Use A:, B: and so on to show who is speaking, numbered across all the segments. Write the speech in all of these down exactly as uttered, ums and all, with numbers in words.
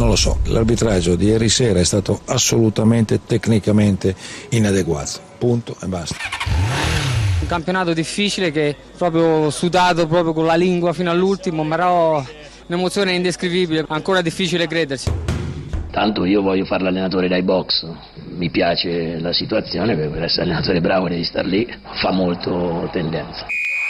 A: non lo so, l'arbitraggio di ieri sera è stato assolutamente tecnicamente inadeguato, punto e basta.
B: Un campionato difficile che proprio sudato proprio con la lingua fino all'ultimo, però un'emozione indescrivibile, ancora difficile credersi.
C: Tanto io voglio fare l'allenatore dai box, mi piace la situazione, per essere allenatore bravo devi star lì, fa molto tendenza.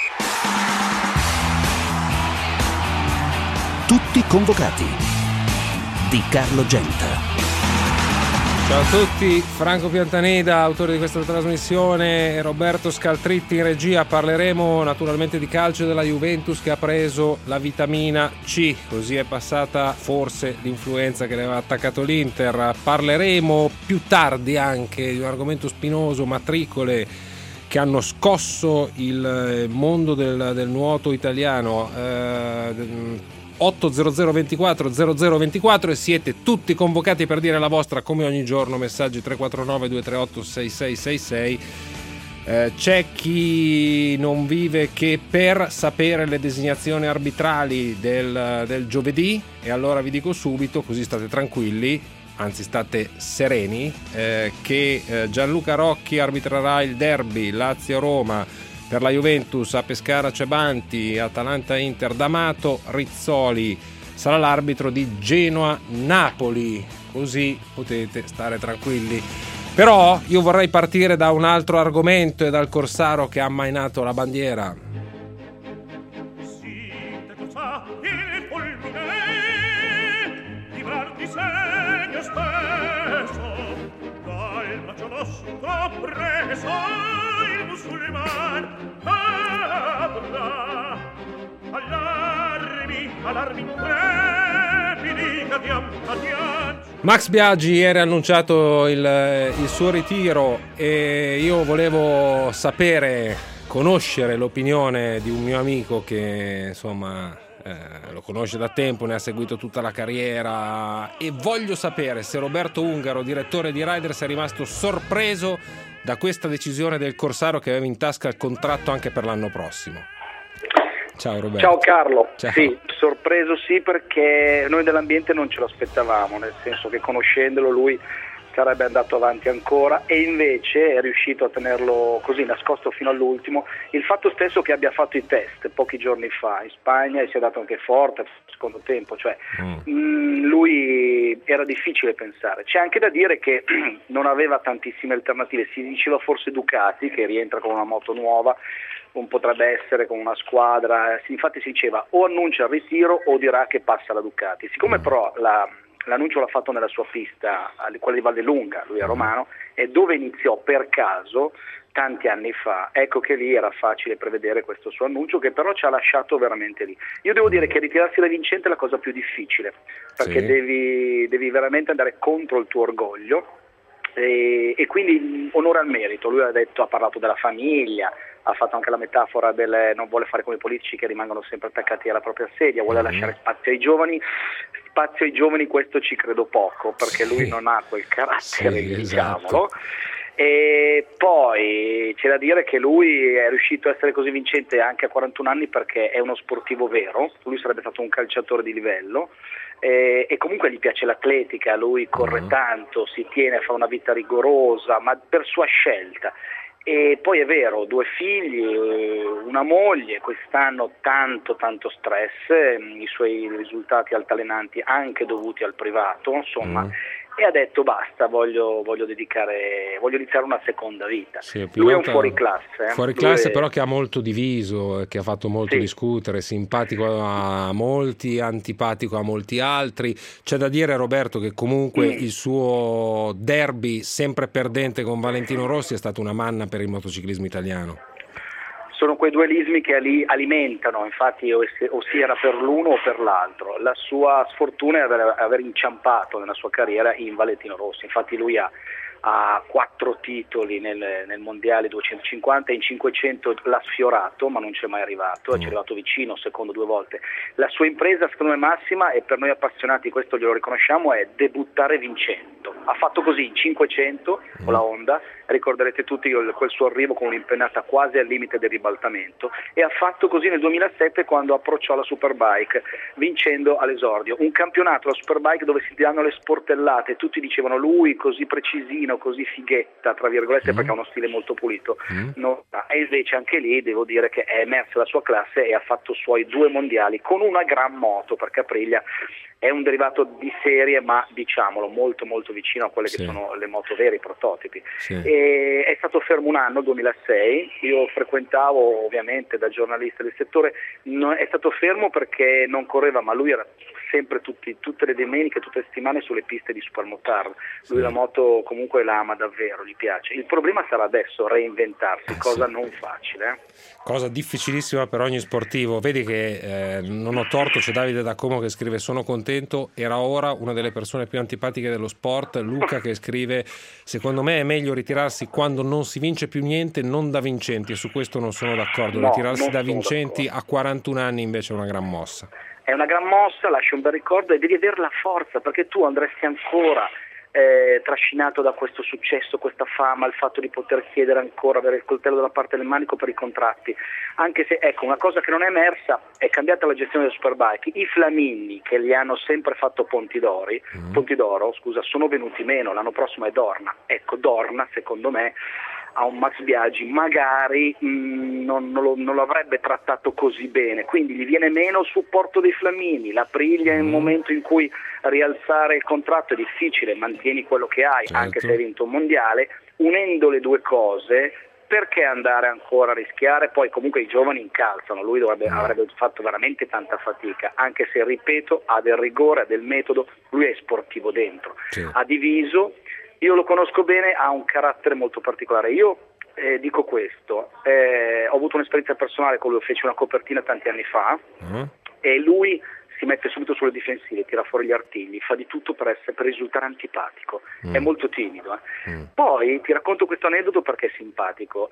D: Tutti convocati di Carlo Genta.
E: Ciao a tutti, Franco Piantaneda, autore di questa trasmissione, e Roberto Scaltritti in regia. Parleremo naturalmente di calcio, della Juventus che ha preso la vitamina C, così è passata forse l'influenza che le aveva attaccato l'Inter. Parleremo più tardi anche di un argomento spinoso, matricole che hanno scosso il mondo del, del nuoto italiano. Eh, otto zero zero ventiquattro zero zero ventiquattro e siete tutti convocati per dire la vostra come ogni giorno. Messaggi tre quattro nove due tre otto sei sei sei sei. Eh, c'è chi non vive che per sapere le designazioni arbitrali del, del giovedì, e allora vi dico subito, così state tranquilli, anzi state sereni, eh, che eh, Gianluca Rocchi arbitrerà il derby Lazio-Roma. Per la Juventus a Pescara c'è Banti, Atalanta-Inter D'Amato, Rizzoli sarà l'arbitro di Genoa-Napoli, così potete stare tranquilli. Però io vorrei partire da un altro argomento e dal corsaro che ha ammainato la bandiera. Max Biaggi ieri ha annunciato il, il suo ritiro e io volevo sapere, conoscere l'opinione di un mio amico che insomma eh, lo conosce da tempo, ne ha seguito tutta la carriera, e voglio sapere se Roberto Ungaro, direttore di Riders, è rimasto sorpreso da questa decisione del corsaro che aveva in tasca il contratto anche per l'anno prossimo. Ciao Roberto.
F: Ciao Carlo.
E: Ciao.
F: Sì, sorpreso sì, perché noi dell'ambiente non ce lo aspettavamo, nel senso che conoscendolo lui sarebbe andato avanti ancora, e invece è riuscito a tenerlo così nascosto fino all'ultimo. Il fatto stesso che abbia fatto i test pochi giorni fa in Spagna e si è dato anche forte secondo tempo, cioè mm. mh, lui era difficile pensare. C'è anche da dire che non aveva tantissime alternative, si diceva forse Ducati che rientra con una moto nuova, non potrebbe essere con una squadra, infatti si diceva o annuncia il ritiro o dirà che passa la Ducati. Siccome però la, l'annuncio l'ha fatto nella sua pista, quella di Vallelunga, lui è romano, e dove iniziò per caso tanti anni fa, ecco che lì era facile prevedere questo suo annuncio, che però ci ha lasciato veramente lì. Io devo dire che ritirarsi da vincente è la cosa più difficile, perché sì. devi, devi veramente andare contro il tuo orgoglio, e, e quindi onore al merito. Lui ha detto, ha parlato della famiglia, ha fatto anche la metafora del non vuole fare come i politici che rimangono sempre attaccati alla propria sedia, vuole mm-hmm. lasciare spazio ai giovani. Spazio ai giovani questo ci credo poco, perché lui sì. non ha quel carattere, sì, diciamolo. Esatto. E poi c'è da dire che lui è riuscito a essere così vincente anche a quarantuno anni perché è uno sportivo vero. Lui sarebbe stato un calciatore di livello, e, e comunque gli piace l'atletica, lui corre mm-hmm. tanto, si tiene, fa una vita rigorosa, ma per sua scelta. E poi è vero, due figli, una moglie, quest'anno tanto tanto stress, i suoi risultati altalenanti anche dovuti al privato, insomma, mm. e ha detto basta, voglio, voglio dedicare, voglio iniziare una seconda vita. Sì, lui è un fuoriclasse. Eh?
E: Fuori classe,
F: è...
E: però che ha molto diviso, che ha fatto molto sì. discutere, simpatico a molti, antipatico a molti altri. C'è da dire, Roberto, che comunque mm. il suo derby sempre perdente con Valentino Rossi è stata una manna per il motociclismo italiano.
F: Sono quei dualismi che ali, alimentano, infatti o, o si era per l'uno o per l'altro. La sua sfortuna è aver, aver inciampato nella sua carriera in Valentino Rossi, infatti lui ha, ha quattro titoli nel, nel mondiale duecentocinquanta, in cinquecento l'ha sfiorato ma non c'è mai arrivato, mm. ci è arrivato vicino, secondo due volte. La sua impresa secondo me massima, e per noi appassionati questo glielo riconosciamo, è debuttare vincendo. ha fatto così in cinquecento con la Honda, ricorderete tutti quel suo arrivo con un'impennata quasi al limite del ribaltamento, e ha fatto così nel duemilasette quando approcciò la Superbike, vincendo all'esordio un campionato, la Superbike, dove si danno le sportellate, tutti dicevano lui così precisino, così fighetta tra virgolette, mm. perché ha uno stile molto pulito, mm. no, e invece anche lì devo dire che è emersa la sua classe e ha fatto suoi due mondiali con una gran moto, perché Aprilia è un derivato di serie, ma diciamolo molto molto vicino a quelle sì. che sono le moto vere, i prototipi. Sì. E è stato fermo un anno, duemilasei, io frequentavo ovviamente da giornalista del settore, no, è stato fermo perché non correva, ma lui era sempre tutti, tutte le domeniche, tutte le settimane sulle piste di Supermotard. Lui sì. la moto comunque la ama davvero, gli piace. Il problema sarà adesso reinventarsi, cosa sì. non facile. Eh?
E: Cosa difficilissima per ogni sportivo. Vedi che eh, non ho torto, c'è Davide da Como che scrive: sono contento, era ora, una delle persone più antipatiche dello sport. Luca che scrive: secondo me è meglio ritirarsi quando non si vince più niente, non da vincenti, e su questo non sono d'accordo.
F: No,
E: ritirarsi da vincenti
F: d'accordo.
E: A quarantuno anni invece è una gran mossa.
F: È una gran mossa, lascia un bel ricordo, e devi avere la forza, perché tu andresti ancora eh, trascinato da questo successo, questa fama, il fatto di poter chiedere ancora, avere il coltello dalla parte del manico per i contratti. Anche se, ecco, una cosa che non è emersa, è cambiata la gestione del Superbike. I Flamini, che gli hanno sempre fatto Ponti d'Ori, mm. Ponti d'Oro, scusa, sono venuti meno, l'anno prossimo è Dorna. Ecco, Dorna, secondo me, a un Max Biaggi magari mh, non, non, lo, non lo avrebbe trattato così bene, quindi gli viene meno il supporto dei Flamini. La Aprilia, in un momento in cui rialzare il contratto è difficile, mantieni quello che hai, certo. anche se hai vinto un mondiale, unendo le due cose, perché andare ancora a rischiare? Poi comunque i giovani incalzano, lui dovrebbe, mm. avrebbe fatto veramente tanta fatica, anche se, ripeto, ha del rigore, ha del metodo, lui è sportivo dentro, sì. ha diviso. Io lo conosco bene, ha un carattere molto particolare. Io eh, dico questo, eh, ho avuto un'esperienza personale con lui, feci una copertina tanti anni fa, uh-huh. e lui si mette subito sulle difensive, tira fuori gli artigli, fa di tutto per, essere, per risultare antipatico, mm. è molto timido. Eh. Mm. Poi ti racconto questo aneddoto perché è simpatico.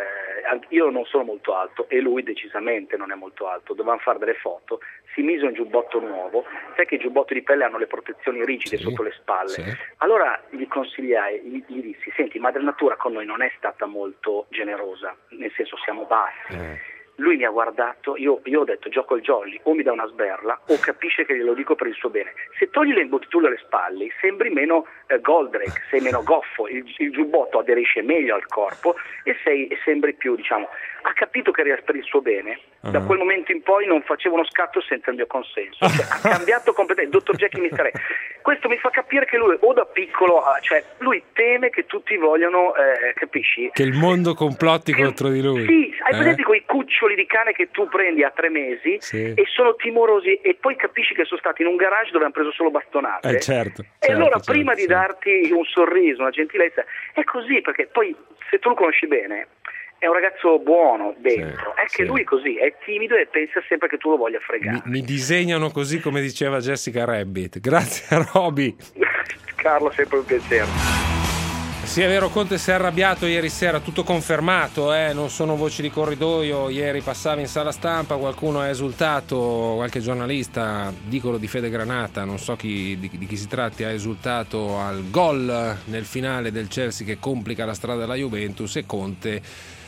F: Eh, io non sono molto alto e lui decisamente non è molto alto, dovevamo fare delle foto, si mise un giubbotto nuovo, sai che i giubbotti di pelle hanno le protezioni rigide sì. sotto le spalle, sì. allora gli consigliai, gli, gli dissi, senti, Madre Natura con noi non è stata molto generosa, nel senso siamo bassi. Eh. Lui mi ha guardato, io, io ho detto gioco il jolly, o mi dà una sberla o capisce che glielo dico per il suo bene. Se togli le imbottiture alle spalle sembri meno eh, Goldrake, sei meno goffo, il, il giubbotto aderisce meglio al corpo e, sei, e sembri più, diciamo, ha capito che era per il suo bene. Uh-huh. Da quel momento in poi non faceva uno scatto senza il mio consenso, cioè, ha cambiato completamente, dottor Jekyll mister Hyde. Questo mi fa capire che lui o da piccolo, cioè lui teme che tutti vogliano, eh, capisci?
E: Che il mondo complotti che, contro di lui.
F: Sì, hai
E: eh?
F: presente quei cuccioli di cane che tu prendi a tre mesi sì. e sono timorosi e poi capisci che sono stati in un garage dove hanno preso solo bastonate.
E: Eh, certo,
F: e
E: certo,
F: allora
E: certo,
F: prima di
E: certo.
F: darti un sorriso, una gentilezza, è così, perché poi se tu lo conosci bene è un ragazzo buono dentro, sì, è che sì. lui così è timido e pensa sempre che tu lo voglia fregare.
E: Mi, mi disegnano così, come diceva Jessica Rabbit. Grazie a Roby.
F: Carlo, sempre un piacere.
E: Sì, è vero, Conte si è arrabbiato ieri sera, tutto confermato, eh? Non sono voci di corridoio. Ieri passava in sala stampa, qualcuno ha esultato, qualche giornalista, dicono di Fede Granata, non so chi, di, di chi si tratti, ha esultato al gol nel finale del Chelsea che complica la strada della Juventus, e Conte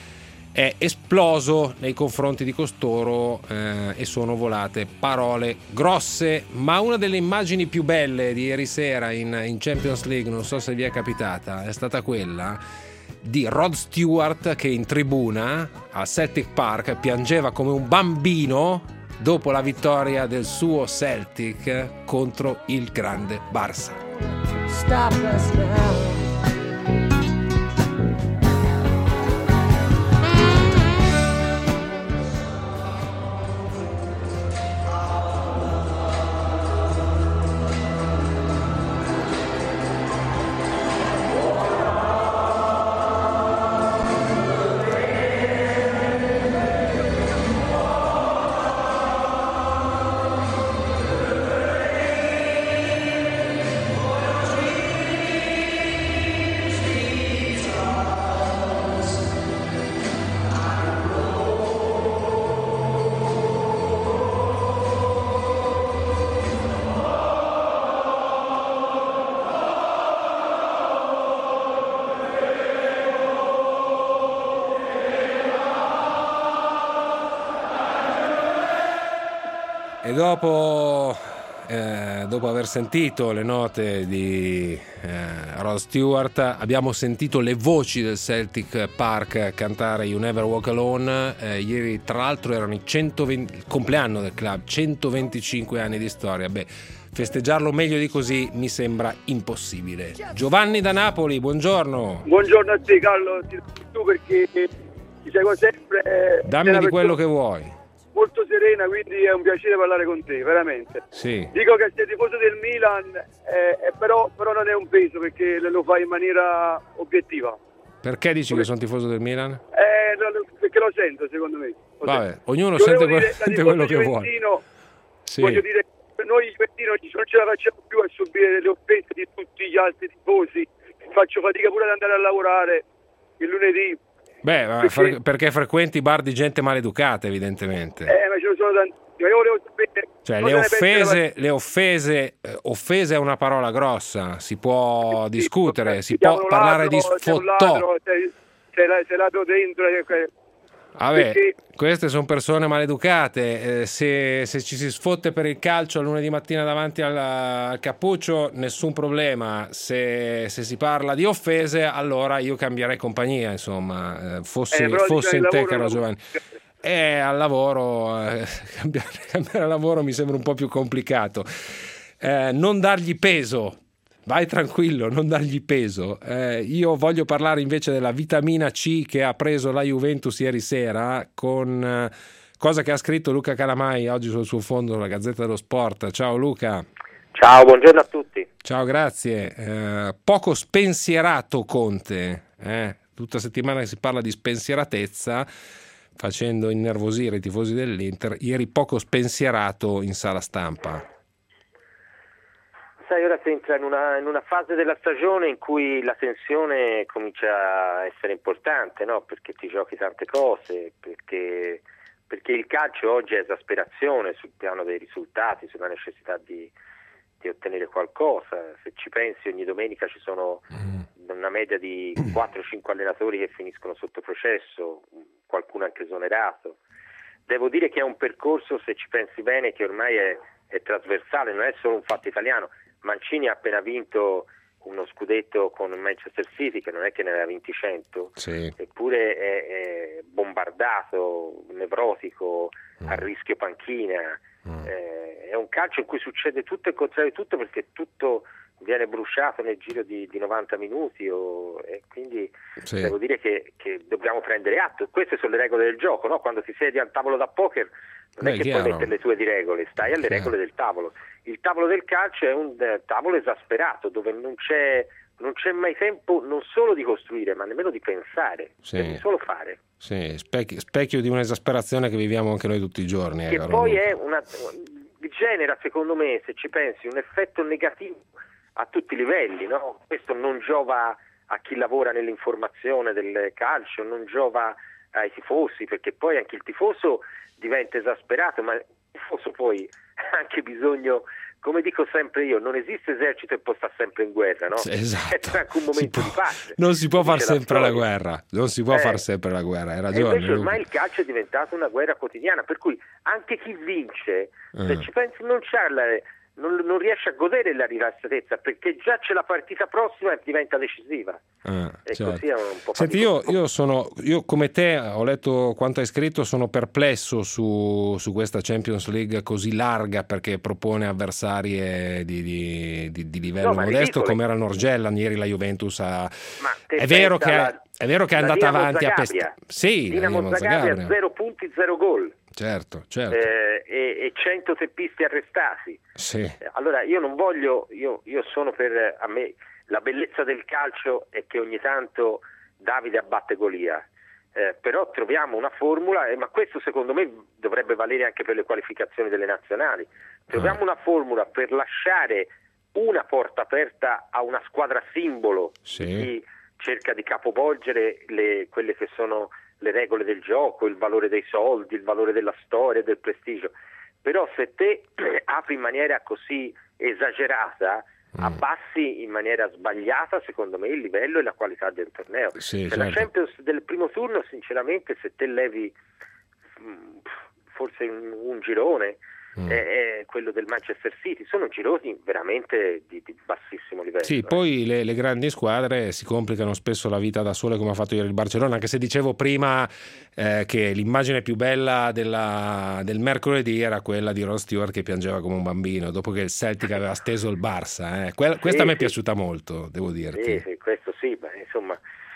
E: è esploso nei confronti di costoro eh, e sono volate parole grosse. Ma una delle immagini più belle di ieri sera in, in Champions League, non so se vi è capitata, è stata quella di Rod Stewart che in tribuna a Celtic Park piangeva come un bambino dopo la vittoria del suo Celtic contro il grande Barça. Stop us now. E dopo, eh, dopo aver sentito le note di eh, Rod Stewart, abbiamo sentito le voci del Celtic Park cantare You Never Walk Alone. Eh, ieri tra l'altro erano i centoventi, il compleanno del club, centoventicinque anni di storia. Beh, festeggiarlo meglio di così mi sembra impossibile. Giovanni da Napoli, buongiorno.
G: Buongiorno a te Carlo, tu perché ti seguo sempre.
E: Dammi di quello che vuoi.
G: Molto serena, quindi è un piacere parlare con te, veramente.
E: Sì.
G: Dico che sei tifoso del Milan, eh, eh, però, però non è un peso perché lo fai in maniera obiettiva.
E: Perché dici che sono tifoso del Milan?
G: Eh, perché lo sento, secondo me. Lo
E: Vabbè,
G: sento.
E: ognuno
G: Io
E: sente,
G: dire,
E: sente quello che vuole. Sì.
G: Voglio dire, noi juventini non ce la facciamo più a subire le offese di tutti gli altri tifosi. Faccio fatica pure ad andare a lavorare il lunedì.
E: Beh, perché, fre- perché frequenti bar di gente maleducata, evidentemente.
G: Eh, ma ce ne sono tanti. Io volevo sapere.
E: Cioè, le offese, le offese, eh, offese è una parola grossa, si può sì, discutere, sì, si può parlare ladro, di sfottò.
G: Sei, sei, sei lato dentro.
E: Vabbè,
G: perché...
E: queste sono persone maleducate. Eh, se, se ci si sfotte per il calcio a lunedì mattina davanti al, al cappuccio, nessun problema. Se, se si parla di offese, allora io cambierei compagnia, insomma, eh, fossi,
G: eh,
E: fossi in te, caro
G: lavoro,
E: Giovanni. E al lavoro, eh, cambiare, cambiare lavoro mi sembra un po' più complicato. Eh, non dargli peso. Vai tranquillo, non dargli peso. Eh, io voglio parlare invece della vitamina C che ha preso la Juventus ieri sera, con eh, cosa che ha scritto Luca Calamai oggi sul suo fondo, la Gazzetta dello Sport. Ciao Luca.
H: Ciao, buongiorno a tutti.
E: Ciao, grazie. Eh, poco spensierato Conte, eh? Tutta settimana che si parla di spensieratezza, facendo innervosire i tifosi dell'Inter. Ieri poco spensierato in sala stampa.
H: Sai, ora si entra in una, in una fase della stagione in cui la tensione comincia a essere importante, no? Perché ti giochi tante cose, perché, perché il calcio oggi è esasperazione sul piano dei risultati, sulla necessità di, di ottenere qualcosa. Se ci pensi, ogni domenica ci sono una media di quattro cinque allenatori che finiscono sotto processo, qualcuno anche esonerato. Devo dire che è un percorso, se ci pensi bene, che ormai è, è trasversale, non è solo un fatto italiano. Mancini ha appena vinto uno scudetto con Manchester City, che non è che ne aveva vinti cento,
E: sì.
H: Eppure è, è bombardato, nevrotico, mm. a rischio panchina. Mm. Eh, è un calcio in cui succede tutto e il contrario di tutto, perché tutto viene bruciato nel giro di, di novanta minuti o, e quindi sì. Devo dire che, che dobbiamo prendere atto. Queste sono le regole del gioco, no? Quando ti siedi al tavolo da poker non
E: Beh,
H: è che
E: chiaro.
H: puoi mettere le tue di regole, stai alle
E: Chiaro.
H: regole del tavolo. Il tavolo del calcio è un eh, tavolo esasperato, dove non c'è non c'è mai tempo non solo di costruire, ma nemmeno di pensare,
E: sì.
H: Devi solo fare.
E: Sì, specchio, specchio di un'esasperazione che viviamo anche noi tutti i giorni.
H: Che
E: eh,
H: poi è una, genera, secondo me, se ci pensi, un effetto negativo a tutti i livelli, no? Questo non giova a chi lavora nell'informazione del calcio, non giova ai tifosi, perché poi anche il tifoso diventa esasperato, ma il tifoso poi ha anche bisogno, come dico sempre io, non esiste esercito e può stare sempre in guerra, no?
E: Esatto.
H: C'è anche un momento
E: può,
H: di pace.
E: Non si può fare sempre la, la guerra, non si può
H: eh.
E: fare sempre la guerra, hai ragione.
H: E invece
E: Luca.
H: ormai il calcio è diventato una guerra quotidiana, per cui anche chi vince,
E: eh.
H: se ci pensi, non c'ha la, non, non riesce a godere la rilassatezza, perché già c'è la partita prossima e diventa decisiva.
E: Ah,
H: e
E: certo.
H: così è un po'
E: Senti, io, io sono io come te ho letto quanto hai scritto, sono perplesso su, su questa Champions League così larga, perché propone avversarie di, di, di, di livello
H: no,
E: modesto come era Norgella. Ieri la Juventus ha...
H: è
E: vero che
H: la,
E: è vero che è andata
H: Dinamo
E: avanti
H: Zagabria.
E: a pest... sì,
H: Dinamo Zagabria, zero punti, zero gol.
E: Certo, certo.
H: Eh, e, e cento teppisti arrestati.
E: Sì.
H: Allora io non voglio, io, io sono per, a me la bellezza del calcio è che ogni tanto Davide abbatte Golia, eh, però troviamo una formula, eh, ma questo secondo me dovrebbe valere anche per le qualificazioni delle nazionali. Troviamo ah. una formula per lasciare una porta aperta a una squadra simbolo,
E: sì.
H: Chi cerca di capovolgere le, quelle che sono le regole del gioco, il valore dei soldi, il valore della storia, del prestigio. Però se te apri in maniera così esagerata, mm. abbassi in maniera sbagliata, secondo me, il livello e la qualità del torneo.
E: Sì,
H: cioè,
E: certo.
H: La Champions del primo turno, sinceramente, se te levi forse un, un girone, mm. è, è quello del Manchester City, sono gironi veramente di, di bassissimo livello.
E: Sì,
H: eh.
E: poi le, le grandi squadre si complicano spesso la vita da sole, come ha fatto ieri il Barcellona, anche se dicevo prima eh, che l'immagine più bella della, del mercoledì era quella di Rod Stewart che piangeva come un bambino dopo che il Celtic aveva steso il Barça. Eh. Que- questa
H: sì,
E: mi è
H: sì.
E: piaciuta molto, devo dirti.
H: Sì, sì, questo sì, ma insomma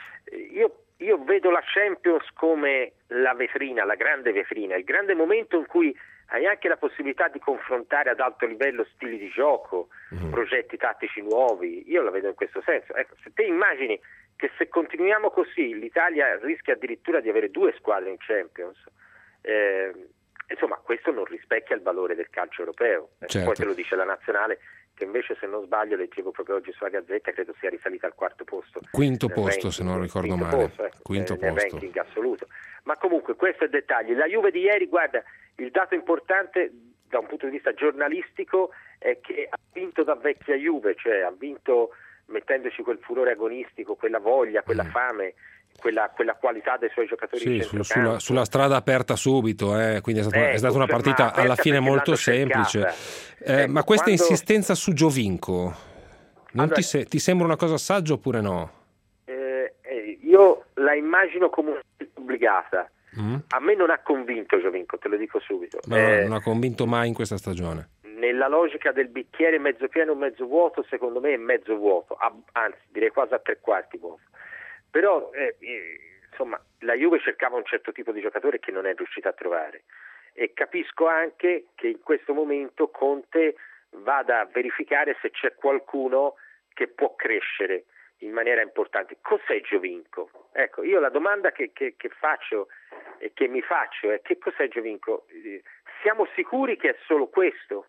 H: io Io vedo la Champions come la vetrina, la grande vetrina, il grande momento in cui hai anche la possibilità di confrontare ad alto livello stili di gioco, mm. progetti tattici nuovi. Io la vedo in questo senso. Ecco, se te immagini che se continuiamo così l'Italia rischia addirittura di avere due squadre in Champions, eh, insomma questo non rispecchia il valore del calcio europeo.
E: Certo.
H: Poi te lo dice la nazionale, che invece, se non sbaglio, leggevo proprio oggi sulla Gazzetta, credo sia risalita al quarto posto.
E: Quinto posto,
H: ranking,
E: se non ricordo
H: quinto
E: male.
H: Posto, ecco,
E: quinto
H: eh, nel
E: posto.
H: ranking assoluto. Ma comunque, questo è il dettaglio. La Juve di ieri, guarda, il dato importante da un punto di vista giornalistico è che ha vinto da vecchia Juve, cioè ha vinto mettendoci quel furore agonistico, quella voglia, quella mm. fame, quella, quella qualità dei suoi giocatori
E: sì,
H: di
E: su,
H: centrocampo.
E: sulla, sulla strada aperta subito, eh, quindi è stata,
H: ecco,
E: è stata una partita
H: cioè,
E: alla fine molto semplice. Eh, ecco, ma questa
H: quando...
E: insistenza su Giovinco non
H: allora,
E: ti, se, ti sembra una cosa saggia oppure no?
H: Eh, eh, io la immagino come obbligata. Mm. A me non ha convinto Giovinco, te lo dico subito.
E: No, eh, non ha convinto mai in questa stagione.
H: Nella logica del bicchiere mezzo pieno o mezzo vuoto, secondo me è mezzo vuoto, anzi direi quasi a tre quarti vuoto. Però eh, insomma la Juve cercava un certo tipo di giocatore che non è riuscita a trovare, e capisco anche che in questo momento Conte vada a verificare se c'è qualcuno che può crescere in maniera importante. Cos'è Giovinco? Ecco, io la domanda che, che, che faccio e che mi faccio è: che cos'è Giovinco? Siamo sicuri che è solo questo?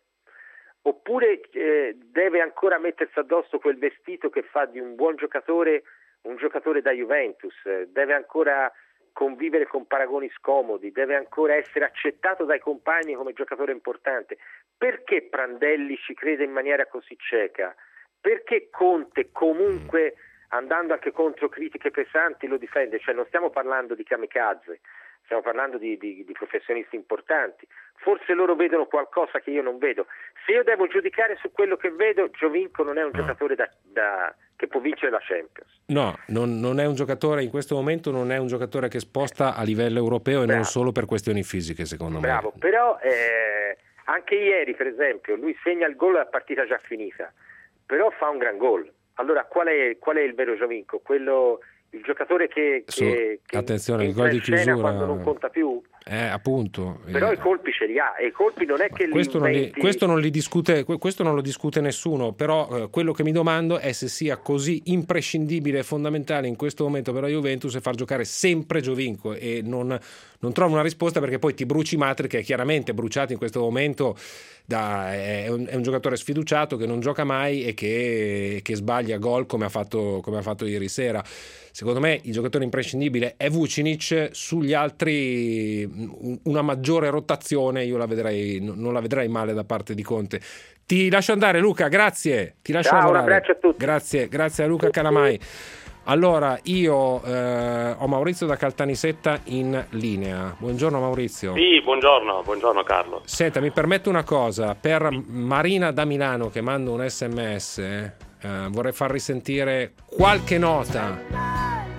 H: Oppure eh, deve ancora mettersi addosso quel vestito che fa di un buon giocatore un giocatore da Juventus, deve ancora convivere con paragoni scomodi, deve ancora essere accettato dai compagni come giocatore importante? Perché Prandelli ci crede in maniera così cieca? Perché Conte comunque, andando anche contro critiche pesanti, lo difende? Cioè non stiamo parlando di kamikaze, stiamo parlando di, di, di professionisti importanti. Forse loro vedono qualcosa che io non vedo. Se io devo giudicare su quello che vedo, Giovinco non è un no. giocatore da, da, che può vincere la Champions.
E: No, non, non è un giocatore, in questo momento non è un giocatore che sposta a livello europeo. Bravo. E non solo per questioni fisiche, secondo
H: Bravo.
E: me.
H: Bravo, però eh, anche ieri, per esempio, lui segna il gol a partita già finita, però fa un gran gol. Allora qual è, qual è il vero Giovinco? Quello... il giocatore che,
E: Su,
H: che,
E: attenzione,
H: che
E: il gol di chiusura
H: quando non conta più,
E: eh, appunto,
H: però
E: eh.
H: i colpi ce li ha, e i colpi non è che
E: questo,
H: li
E: non
H: inventi...
E: li, questo non li discute questo non lo discute nessuno, però eh, quello che mi domando è se sia così imprescindibile e fondamentale in questo momento per la Juventus e far giocare sempre Giovinco, e non, non trovo una risposta, perché poi ti bruci Matri, che è chiaramente bruciato in questo momento da, è, un, è un giocatore sfiduciato che non gioca mai e che, che sbaglia gol come ha fatto, come ha fatto ieri sera. Secondo me il giocatore imprescindibile è Vucinic, sugli altri una maggiore rotazione io la vedrei, non la vedrei male da parte di Conte. Ti lascio andare, Luca, grazie. Ti lascio
H: Ciao,
E: andare.
H: un abbraccio a tutti.
E: Grazie, grazie a Luca Calamai. Allora, io eh, ho Maurizio da Caltanissetta in linea. Buongiorno Maurizio.
I: Sì, buongiorno, buongiorno Carlo.
E: Senta, mi permetto una cosa, per Marina da Milano che manda un sms, eh, vorrei far risentire qualche nota.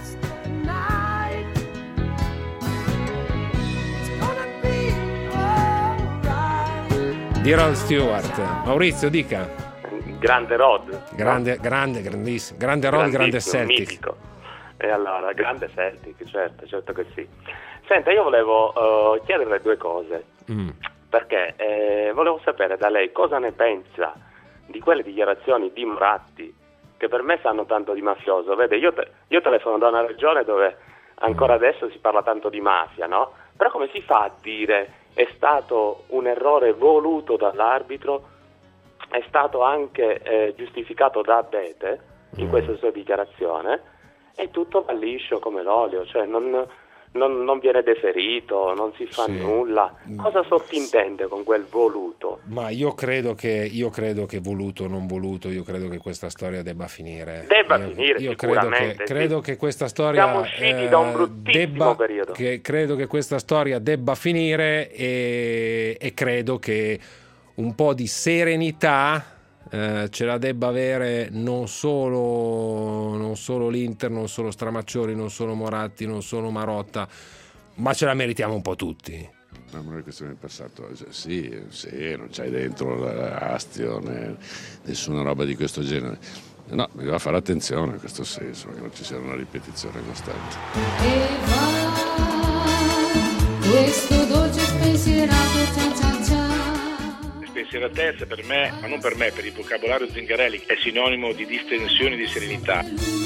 E: Di Rod Stewart. Maurizio, dica.
I: Grande Rod.
E: Grande, no? grande, grandissimo. Grande Rod, grande Celtic.
I: Mitico. E allora, grande Celtic, certo, certo che sì. Senta, io volevo uh, chiederle due cose. Mm. Perché eh, volevo sapere da lei cosa ne pensa di quelle dichiarazioni di Moratti, che per me sanno tanto di mafioso. Vede, io, te- io telefono da una regione dove ancora adesso si parla tanto di mafia, no? Però come si fa a dire è stato un errore voluto dall'arbitro, è stato anche eh, giustificato da Abete in questa sua dichiarazione, e tutto va liscio come l'olio, cioè non, non, non viene deferito, non si fa
E: sì.
I: nulla. Cosa sottintende con quel voluto?
E: Ma io credo che io credo che voluto o non voluto, io credo che questa storia debba finire.
I: Debba
E: io,
I: finire
E: io credo
I: sicuramente.
E: che, credo
I: sì.
E: che questa storia
I: Siamo usciti
E: eh,
I: da un bruttissimo
E: debba,
I: periodo.
E: Che, credo che questa storia debba finire e, e credo che un po' di serenità Eh, ce la debba avere non solo, non solo l'Inter, non solo Stramaccioni, non solo Moratti, non solo Marotta, ma ce la meritiamo un po' tutti.
J: Ma non è questione del passato, sì, sì, non c'hai dentro l'astio né nessuna roba di questo genere. No, bisogna fare attenzione in questo senso, che non ci sia una ripetizione costante.
K: E va questo dolce spensierato ciao ciao ciao.
L: Spensieratezza per me, ma non per me, per il vocabolario Zingarelli, è sinonimo di distensione e di serenità.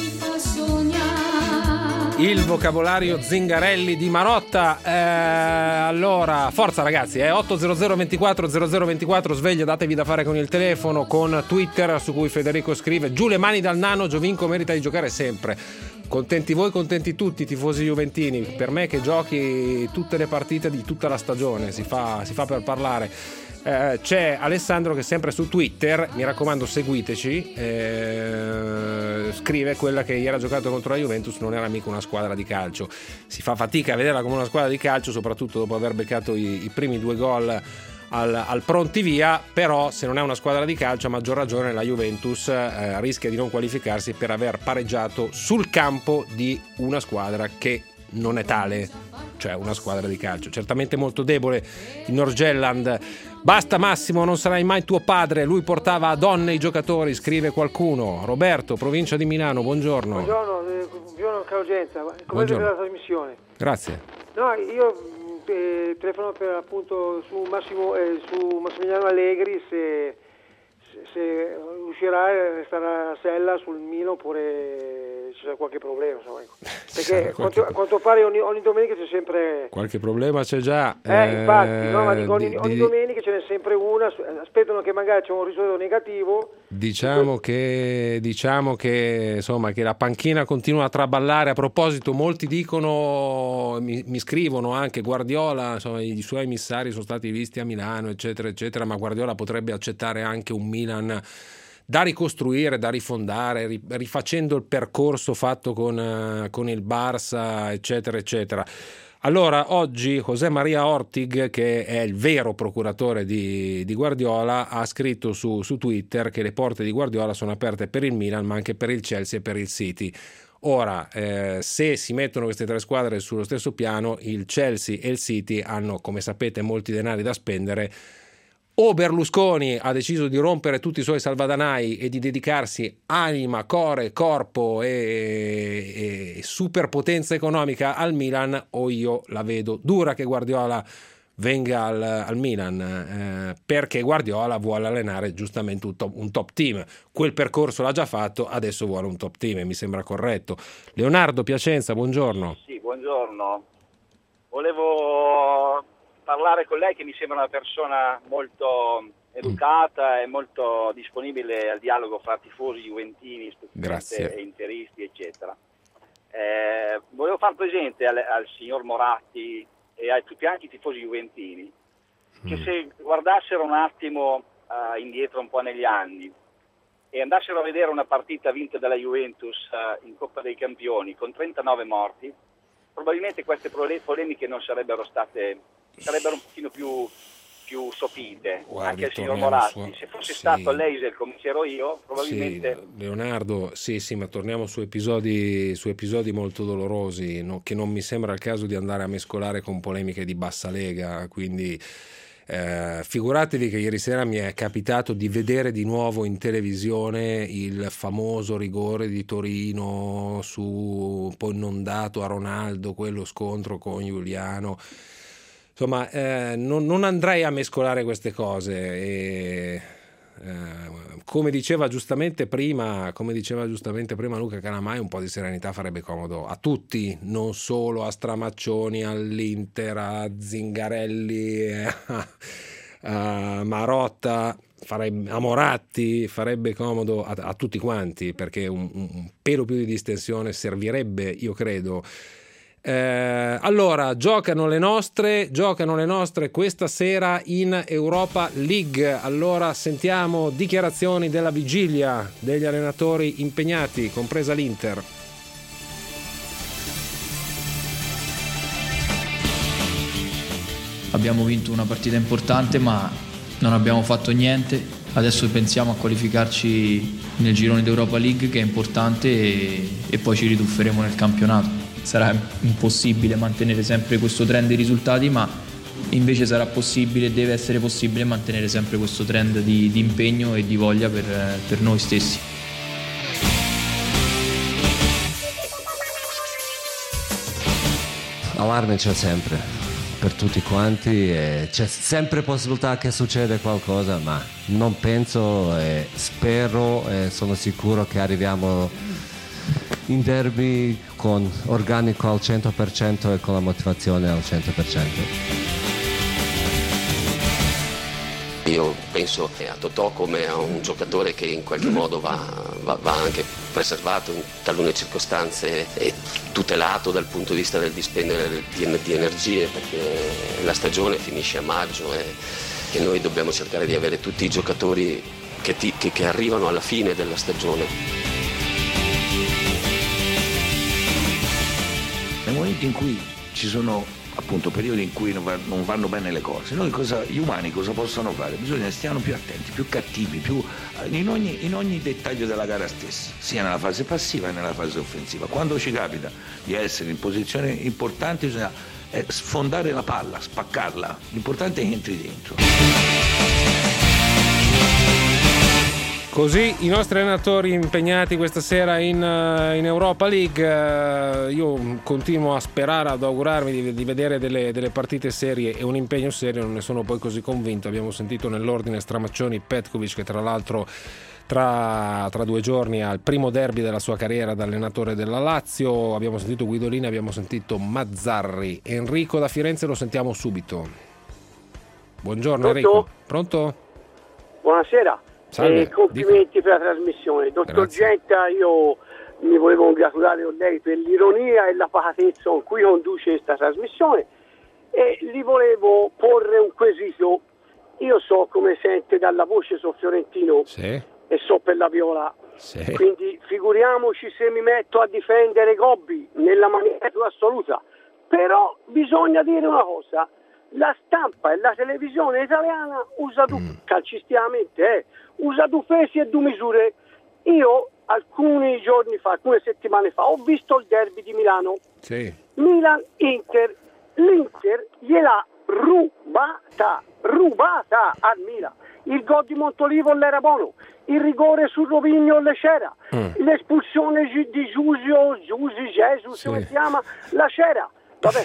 E: Il vocabolario Zingarelli di Marotta. Eh, allora, forza ragazzi, eh, otto zero zero ventiquattro zero zero ventiquattro, sveglia, datevi da fare con il telefono, con Twitter su cui Federico scrive: giù le mani dal nano, Giovinco merita di giocare sempre. Contenti voi, contenti tutti, tifosi juventini. Per me che giochi tutte le partite di tutta la stagione, si fa, si fa per parlare. Eh, c'è Alessandro che sempre su Twitter, mi raccomando seguiteci, eh, scrive: quella che ieri ha giocato contro la Juventus non era mica una squadra di calcio. Si fa fatica a vederla come una squadra di calcio, soprattutto dopo aver beccato i, i primi due gol al, al pronti via, però se non è una squadra di calcio, a maggior ragione la Juventus eh, rischia di non qualificarsi per aver pareggiato sul campo di una squadra che non è tale, cioè una squadra di calcio certamente molto debole. Il Norgelland: basta Massimo, non sarai mai tuo padre, lui portava a donne i giocatori, scrive qualcuno. Roberto, provincia di Milano, buongiorno.
M: Buongiorno, eh, buongiorno Carlo Genza, come vede la trasmissione?
E: Grazie.
M: No, io eh, telefono per appunto su Massimo eh, su Massimiliano Allegri, se, se, se riuscirà a restare a Sella sul Milan oppure c'è qualche problema, insomma, perché qualche... a quanto pare ogni, ogni domenica c'è sempre
E: qualche problema, c'è già
M: eh, eh infatti no, ma dico, ogni,
E: di,
M: ogni
E: di...
M: domenica ce n'è sempre una, aspettano che magari c'è un risultato negativo.
E: Diciamo che diciamo che insomma che la panchina continua a traballare. A proposito, molti dicono, mi, mi scrivono anche: Guardiola, insomma, i suoi emissari sono stati visti a Milano, eccetera eccetera, ma Guardiola potrebbe accettare anche un Milan da ricostruire, da rifondare, rifacendo il percorso fatto con, con il Barça, eccetera eccetera. Allora, oggi José María Ortig, che è il vero procuratore di, di Guardiola, ha scritto su, su Twitter che le porte di Guardiola sono aperte per il Milan, ma anche per il Chelsea e per il City. Ora, eh, se si mettono queste tre squadre sullo stesso piano, il Chelsea e il City hanno, come sapete, molti denari da spendere. O Berlusconi ha deciso di rompere tutti i suoi salvadanai e di dedicarsi anima, core, corpo e, e superpotenza economica al Milan, o io la vedo dura che Guardiola venga al, al Milan, eh, perché Guardiola vuole allenare giustamente un top, un top team. Quel percorso l'ha già fatto, adesso vuole un top team e mi sembra corretto. Leonardo Piacenza, buongiorno.
N: Sì, buongiorno. Volevo parlare con lei, che mi sembra una persona molto educata e molto disponibile al dialogo fra tifosi juventini,
E: Grazie.
N: e interisti, eccetera. Eh, volevo far presente al, al signor Moratti e a tutti anche i tifosi juventini che mm. se guardassero un attimo uh, indietro un po' negli anni e andassero a vedere una partita vinta dalla Juventus uh, in Coppa dei Campioni con trentanove morti, probabilmente queste polemiche non sarebbero state sarebbero un pochino più, più sopite.
E: Guardi,
N: anche il signor Moratti, su... se fosse
E: sì.
N: stato l'Eisel come c'ero io, probabilmente
E: sì, Leonardo, sì sì, ma torniamo su episodi su episodi molto dolorosi, no, che non mi sembra il caso di andare a mescolare con polemiche di bassa lega, quindi eh, figuratevi che ieri sera mi è capitato di vedere di nuovo in televisione il famoso rigore di Torino su poi non dato a Ronaldo, quello scontro con Giuliano. Insomma, eh, non, non andrei a mescolare queste cose e, eh, come diceva giustamente prima, come diceva giustamente prima Luca Calamai, un po' di serenità farebbe comodo a tutti, non solo a Stramaccioni, all'Inter, a Zingarelli, a, a Marotta, farebbe, a Moratti, farebbe comodo a, a tutti quanti, perché un, un pelo più di distensione servirebbe, io credo. Eh, allora, giocano le nostre, giocano le nostre questa sera in Europa League. Allora sentiamo dichiarazioni della vigilia degli allenatori impegnati, compresa l'Inter.
O: Abbiamo vinto una partita importante, ma non abbiamo fatto niente. Adesso pensiamo a qualificarci nel girone d'Europa League, che è importante, e, e poi ci ritufferemo nel campionato. Sarà impossibile mantenere sempre questo trend di risultati, ma invece sarà possibile, deve essere possibile mantenere sempre questo trend di, di impegno e di voglia per, per noi stessi.
P: Allarme c'è sempre per tutti quanti, e c'è sempre possibilità che succeda qualcosa, ma non penso e spero e sono sicuro che arriviamo in derby con organico al cento per cento e con la motivazione al cento per cento.
Q: Io penso a Totò come a un giocatore che in qualche modo va, va, va anche preservato in talune circostanze e tutelato dal punto di vista del dispendere di, di energie, perché la stagione finisce a maggio e, e noi dobbiamo cercare di avere tutti i giocatori che, ti, che, che arrivano alla fine della stagione.
R: Nel momento in cui ci sono appunto periodi in cui non, va, non vanno bene le cose, noi cosa, gli umani cosa possono fare? Bisogna stiamo più attenti, più cattivi, più, in, ogni, in ogni dettaglio della gara stessa, sia nella fase passiva che nella fase offensiva. Quando ci capita di essere in posizioni importanti bisogna eh, sfondare la palla, spaccarla, l'importante è che entri dentro.
E: Così i nostri allenatori impegnati questa sera in, in Europa League. Io continuo a sperare, ad augurarmi di, di vedere delle, delle partite serie e un impegno serio, non ne sono poi così convinto. Abbiamo sentito nell'ordine Stramaccioni, Petkovic, che tra l'altro tra, tra due giorni ha il primo derby della sua carriera da allenatore della Lazio. Abbiamo sentito Guidolini, abbiamo sentito Mazzarri. Enrico da Firenze lo sentiamo subito. Buongiorno. Pronto? Enrico. Pronto?
S: Buonasera.
E: Salve,
S: eh, complimenti dica. Per la trasmissione. Dottor Grazie. Genta, io mi volevo congratulare con lei per l'ironia e la pacatezza con cui conduce questa trasmissione, e gli volevo porre un quesito. Io so come sente dalla voce, so fiorentino,
E: sì.
S: E so per la Viola,
E: sì.
S: Quindi figuriamoci se mi metto a difendere Gobbi nella maniera più assoluta. Però bisogna dire una cosa: la stampa e la televisione italiana usa du- mm. calcisticamente eh, usa due pesi e due misure. Io alcuni giorni fa, alcune settimane fa, ho visto il derby di Milano,
E: sì.
S: Milan-Inter. L'Inter gliel'ha rubata rubata al Milan. Il gol di Montolivo l'era buono, il rigore sul Rovigno le c'era, mm. l'espulsione di Giusio Giusi Jesus, sì. Come si chiama, la c'era. Vabbè,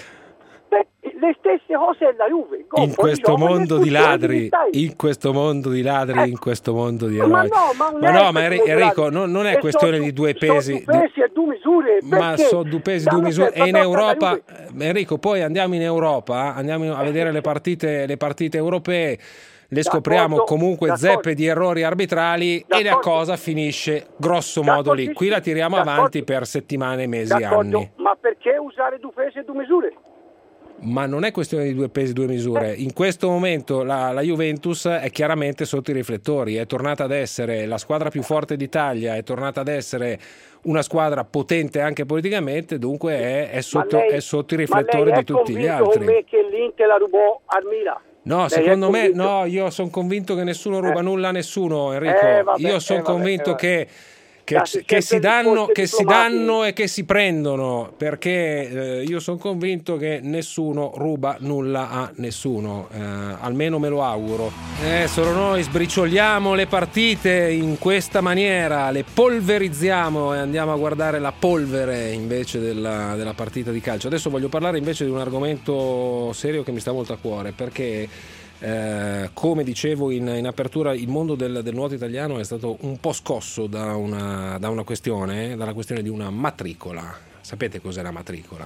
S: le stesse cose della Juve.
E: In questo mondo di ladri, in questo mondo di ladri, eh. in questo mondo di eroi.
S: Ma no, ma,
E: ma, no, ma Enrico, non, non è e questione so, di due pesi,
S: so due pesi e due misure.
E: Ma sono due pesi e due misure. E in Europa, Enrico, poi andiamo in Europa, andiamo a vedere le partite, le partite europee. Le scopriamo comunque d'accordo. zeppe di errori arbitrali d'accordo. E la cosa finisce grosso modo lì. Qui la tiriamo d'accordo. avanti per settimane, mesi, d'accordo. anni.
S: Ma perché usare due pesi e due misure?
E: Ma non è questione di due pesi, due misure. In questo momento la, la Juventus è chiaramente sotto i riflettori, è tornata ad essere la squadra più forte d'Italia, è tornata ad essere una squadra potente anche politicamente, dunque è, è, sotto, lei, è sotto i riflettori di tutti gli altri.
S: Ma lei è convinto con me che l'Inter la rubò al Milan?
E: No, lei secondo me no, io sono convinto che nessuno ruba eh. nulla a nessuno, Enrico.
S: Eh, vabbè,
E: io sono
S: eh,
E: convinto
S: vabbè,
E: che Che, che, si danno, che si danno e che si prendono, perché eh, io sono convinto che nessuno ruba nulla a nessuno, eh, almeno me lo auguro. Eh, solo noi sbricioliamo le partite in questa maniera, le polverizziamo e andiamo a guardare la polvere invece della, della partita di calcio. Adesso voglio parlare invece di un argomento serio che mi sta molto a cuore, perché Eh, come dicevo in, in apertura, il mondo del, del nuoto italiano è stato un po' scosso da una, da una questione, dalla questione di una matricola. Sapete cos'è la matricola?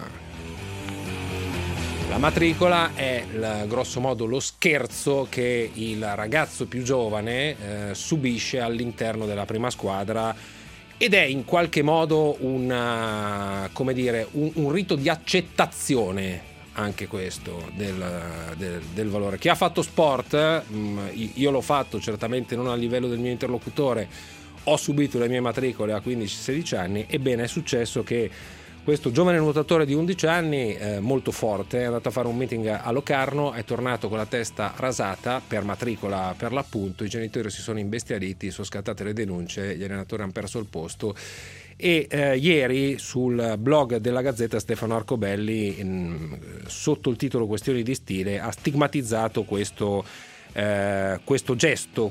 E: La matricola è il, grosso modo lo scherzo che il ragazzo più giovane eh, subisce all'interno della prima squadra ed è in qualche modo una, come dire, un, un rito di accettazione anche questo del, del, del valore. Chi ha fatto sport, io l'ho fatto certamente non a livello del mio interlocutore, ho subito le mie matricole a quindici sedici anni, ebbene è successo che questo giovane nuotatore di undici anni, eh, molto forte, è andato a fare un meeting a Locarno, è tornato con la testa rasata per matricola per l'appunto, i genitori si sono imbestialiti, sono scattate le denunce, gli allenatori hanno perso il posto e eh, ieri sul blog della Gazzetta Stefano Arcobelli, in, sotto il titolo Questioni di stile, ha stigmatizzato questo Eh, questo gesto,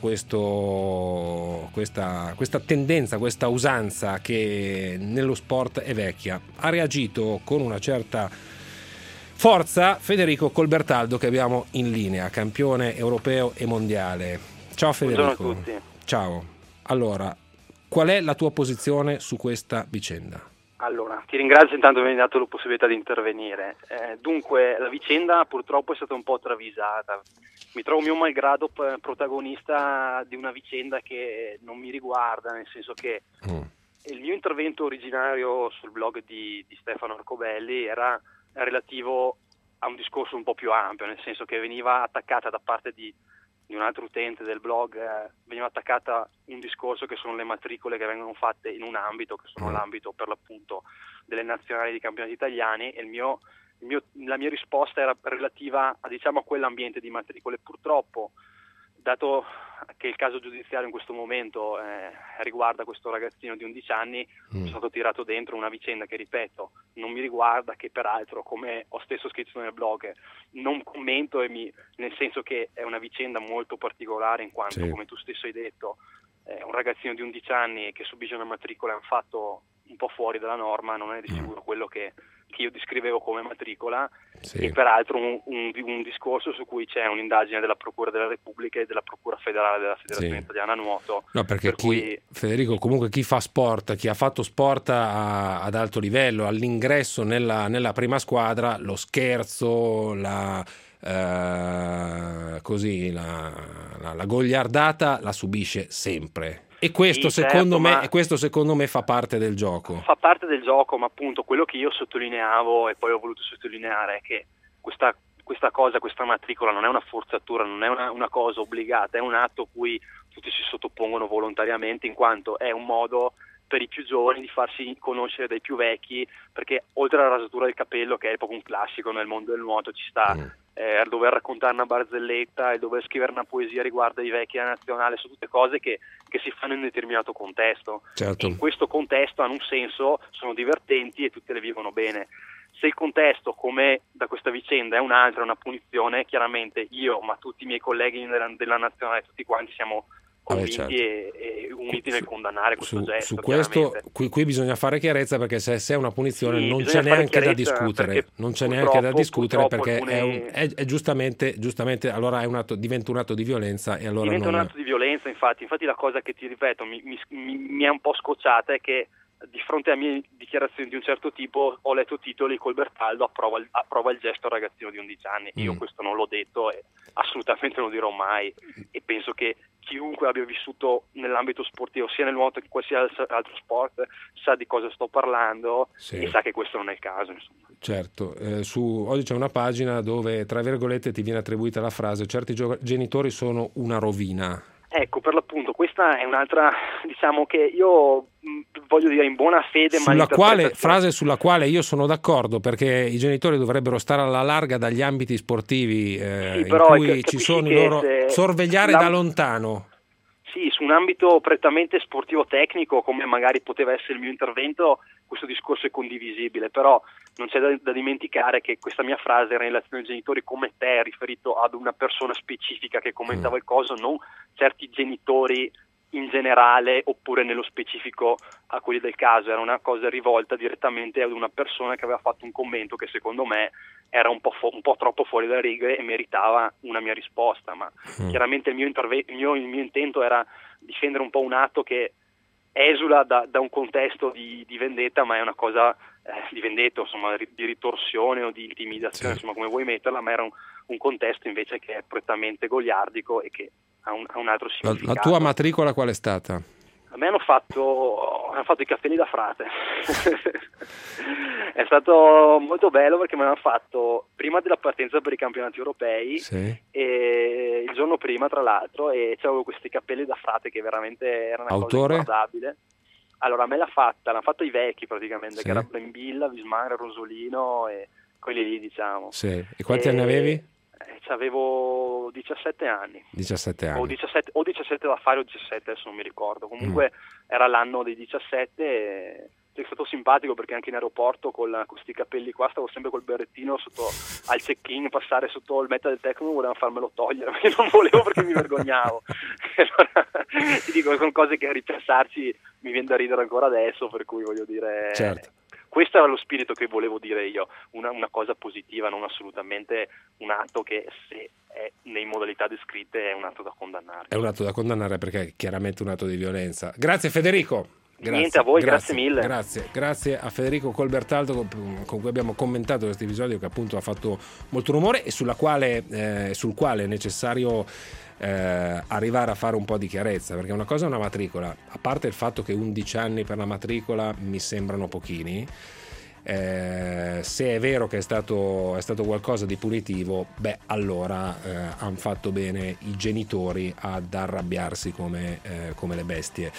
E: questo, questa, questa tendenza, questa usanza che nello sport è vecchia. Ha reagito con una certa forza Federico Colbertaldo, che abbiamo in linea, campione europeo e mondiale. Ciao Federico.
T: Buongiorno a tutti.
E: Ciao. Allora, qual è la tua posizione su questa vicenda?
T: Allora, ti ringrazio intanto per avermi dato la possibilità di intervenire. Eh, dunque, la vicenda purtroppo è stata un po' travisata. Mi trovo mio malgrado p- protagonista di una vicenda che non mi riguarda, nel senso che mm. il mio intervento originario sul blog di, di Stefano Arcobelli era relativo a un discorso un po' più ampio, nel senso che veniva attaccata da parte di, di un altro utente del blog, eh, veniva attaccata un discorso che sono le matricole che vengono fatte in un ambito, che sono mm. l'ambito per l'appunto delle nazionali di campionati italiani, e il mio Il mio, la mia risposta era relativa a, diciamo, a quell'ambiente di matricole. Purtroppo, dato che il caso giudiziario in questo momento eh, riguarda questo ragazzino di undici anni, mm. sono stato tirato dentro una vicenda che, ripeto, non mi riguarda, che peraltro, come ho stesso scritto nel blog, non commento, e mi, nel senso che è una vicenda molto particolare, in quanto, sì. come tu stesso hai detto, è un ragazzino di undici anni che subisce una matricola è un fatto un po' fuori dalla norma, non è di sicuro quello che, che io descrivevo come matricola, sì. e peraltro un, un, un discorso su cui c'è un'indagine della Procura della Repubblica e della Procura Federale della Federazione sì. Italiana Nuoto.
E: No, perché
T: per
E: chi,
T: cui...
E: Federico, comunque chi fa sport, chi ha fatto sport a, ad alto livello, all'ingresso nella, nella prima squadra, lo scherzo, la... Uh, così la, la, la gogliardata la subisce sempre, e questo
T: sì,
E: secondo
T: certo,
E: me
T: ma...
E: questo secondo me fa parte del gioco
T: fa parte del gioco ma appunto quello che io sottolineavo e poi ho voluto sottolineare è che questa, questa cosa, questa matricola non è una forzatura, non è una, una cosa obbligata, è un atto a cui tutti si sottopongono volontariamente, in quanto è un modo per i più giovani di farsi conoscere dai più vecchi, perché oltre alla rasatura del capello, che è proprio un classico nel mondo del nuoto, ci sta mm. eh, dover raccontare una barzelletta e dover scrivere una poesia riguardo i vecchi della nazionale, sono tutte cose che, che si fanno in un determinato contesto.
E: Certo.
T: In questo contesto hanno un senso, sono divertenti e tutte le vivono bene. Se il contesto, come da questa vicenda, è un altro, è una punizione, chiaramente io, ma tutti i miei colleghi della, della nazionale, tutti quanti siamo convinti certo. e, e uniti nel condannare questo
E: su,
T: gesto.
E: Su questo qui, qui bisogna fare chiarezza, perché se, se è una punizione
T: sì,
E: non c'è neanche da discutere, non c'è neanche da discutere perché
T: alcune...
E: è, un, è, è giustamente, giustamente allora è un atto, diventa un atto di violenza e allora
T: diventa
E: non...
T: un atto di violenza, infatti, infatti la cosa che ti ripeto mi, mi, mi è un po' scocciata è che di fronte a mie dichiarazioni di un certo tipo ho letto titoli: Colbertaldo approva il, approva il gesto al ragazzino di undici anni. Io mm. questo non l'ho detto e assolutamente non lo dirò mai, e penso che chiunque abbia vissuto nell'ambito sportivo, sia nel nuoto che qualsiasi altro sport, sa di cosa sto parlando, sì. e sa che questo non è il caso, insomma.
E: Certo, eh, su, oggi c'è una pagina dove tra virgolette ti viene attribuita la frase: certi gio- genitori sono una rovina.
T: Ecco, per l'appunto, questa è un'altra, diciamo, che io mh, voglio dire in buona fede,
E: sulla quale, frase sulla quale io sono d'accordo, perché i genitori dovrebbero stare alla larga dagli ambiti sportivi eh,
T: sì, però
E: in cui ci sono i loro, sorvegliare da lontano.
T: Sì, su un ambito prettamente sportivo tecnico, come magari poteva essere il mio intervento, questo discorso è condivisibile, però non c'è da, da dimenticare che questa mia frase era in relazione ai genitori come te, riferito ad una persona specifica che commentava mm. il coso, non certi genitori in generale oppure nello specifico a quelli del caso. Era una cosa rivolta direttamente ad una persona che aveva fatto un commento che secondo me era un po', fo- un po' troppo fuori dalle righe e meritava una mia risposta, ma mm. chiaramente il mio, interve- il, mio, il mio intento era difendere un po' un atto che esula da, da un contesto di, di vendetta, ma è una cosa eh, di vendetta, insomma, di ritorsione o di intimidazione, sì. insomma, come vuoi metterla, ma era un, un contesto invece che è prettamente goliardico e che ha un, ha un altro significato.
E: La, la tua matricola qual è stata?
T: A me hanno fatto, hanno fatto i capelli da frate. È stato molto bello perché me l'hanno fatto prima della partenza per i campionati europei,
E: sì.
T: E il giorno prima tra l'altro, e avevo questi capelli da frate che veramente erano una
E: Autore?
T: cosa inguardabile. Allora a me l'ha fatta, l'hanno fatto i vecchi praticamente,
E: sì.
T: che era Brembilla, Vismar, Rosolino e quelli lì diciamo.
E: Sì. E quanti
T: e...
E: anni avevi?
T: Avevo diciassette anni.
E: diciassette anni.
T: O diciassette, o diciassette da fare o diciassette, adesso non mi ricordo. Comunque mm. era l'anno dei diciassette e è stato simpatico perché anche in aeroporto con questi capelli qua stavo sempre col berrettino sotto al check-in, passare sotto il meta del tecnico volevano farmelo togliere, ma io non volevo perché mi vergognavo. Allora, ti dico, sono cose che a ripensarci mi viene da ridere ancora adesso, per cui voglio dire...
E: Certo.
T: Questo era lo spirito che volevo dire io, una, una cosa positiva, non assolutamente un atto che se è nei modalità descritte è un atto da condannare.
E: È un atto da condannare perché è chiaramente un atto di violenza. Grazie Federico. Grazie.
T: Niente, a voi,
E: grazie,
T: grazie mille.
E: Grazie, grazie a Federico Colbertaldo con, con cui abbiamo commentato questo episodio che appunto ha fatto molto rumore e sulla quale, eh, sul quale è necessario eh, arrivare a fare un po' di chiarezza, perché una cosa è una matricola, a parte il fatto che undici anni per la matricola mi sembrano pochini, eh, se è vero che è stato, è stato qualcosa di punitivo, beh allora eh, hanno fatto bene i genitori ad arrabbiarsi come, eh, come le bestie.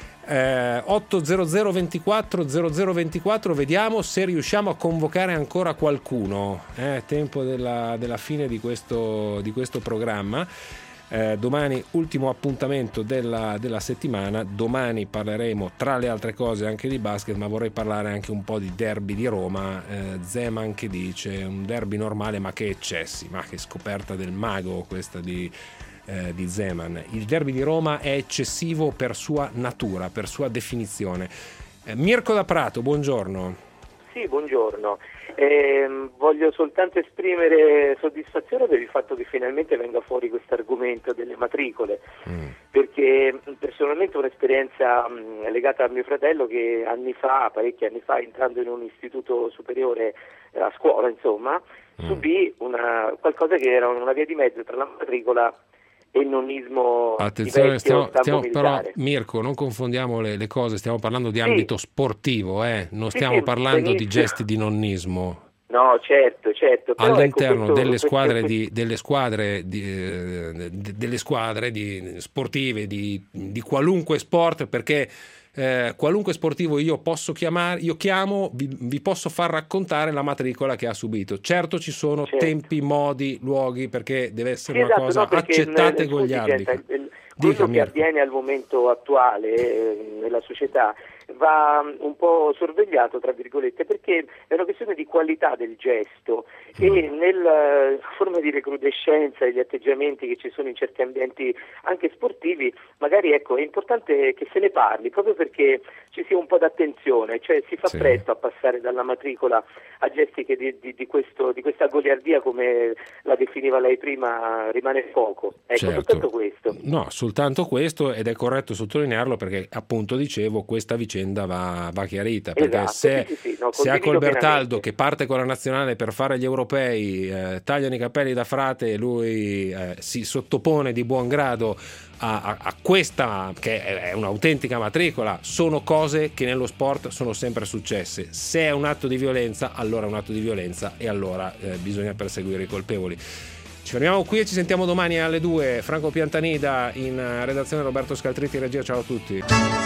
E: Eh, otto zero zero ventiquattro zero zero ventiquattro, vediamo se riusciamo a convocare ancora qualcuno. È eh, tempo della, della fine di questo, di questo programma. Eh, domani ultimo appuntamento della, della settimana. Domani parleremo tra le altre cose anche di basket, ma vorrei parlare anche un po' di derby di Roma. eh, Zeman che dice un derby normale, ma che eccessi, ma che scoperta del mago questa di Eh, di Zeman. Il derby di Roma è eccessivo per sua natura, per sua definizione. eh, Mirko da Prato, buongiorno.
U: Sì, buongiorno. Eh, voglio soltanto esprimere soddisfazione per il fatto che finalmente venga fuori questo argomento delle matricole, mm. perché personalmente ho un'esperienza mh, legata a mio fratello che anni fa, parecchi anni fa, entrando in un istituto superiore eh, a scuola, insomma, mm. subì una, qualcosa che era una via di mezzo tra la matricola e il nonnismo.
E: Attenzione, stiamo, stiamo però Mirko, non confondiamo le, le cose, stiamo parlando di sì. ambito sportivo, eh? non stiamo sì, parlando benissimo. di gesti di nonnismo.
U: No, certo, certo. Però
E: all'interno
U: ecco, questo,
E: delle
U: questo,
E: squadre
U: questo...
E: di delle squadre di, eh, delle squadre di sportive di, di qualunque sport, perché Eh, qualunque sportivo io posso chiamare, io chiamo, vi, vi posso far raccontare la matricola che ha subito. Certo ci sono certo. tempi, modi, luoghi, perché deve essere sì, una esatto, cosa no, accettate con gli altri.
U: Quello Dica, che Mirko. avviene al momento attuale eh, nella società va un po' sorvegliato, tra virgolette, perché è una questione di qualità del gesto mm. e nella forma di recrudescenza e gli atteggiamenti che ci sono in certi ambienti anche sportivi, magari ecco è importante che se ne parli, proprio perché ci sia un po' d'attenzione, cioè si fa sì. presto a passare dalla matricola a gesti che di, di, di, questo, di questa goliardia, come la definiva lei prima, rimane poco. Ecco,
E: certo.
U: soltanto questo.
E: No, soltanto questo, ed è corretto sottolinearlo perché appunto dicevo questa vicenda va, va chiarita, perché
U: esatto,
E: se,
U: sì, sì, sì. No,
E: se a Colbertaldo che parte con la nazionale per fare gli europei eh, tagliano i capelli da frate e lui eh, si sottopone di buon grado a, a, a questa che è un'autentica matricola, sono cose che nello sport sono sempre successe. Se è un atto di violenza, allora è un atto di violenza e allora eh, bisogna perseguire i colpevoli. Ci fermiamo qui e ci sentiamo domani alle due. Franco Piantanida in redazione, Roberto Scaltritti in regia. Ciao a tutti.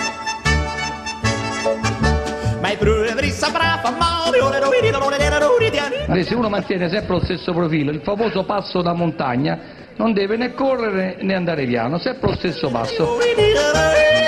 V: Se uno mantiene sempre lo stesso profilo, il famoso passo da montagna, non deve né correre né andare piano, sempre lo stesso passo.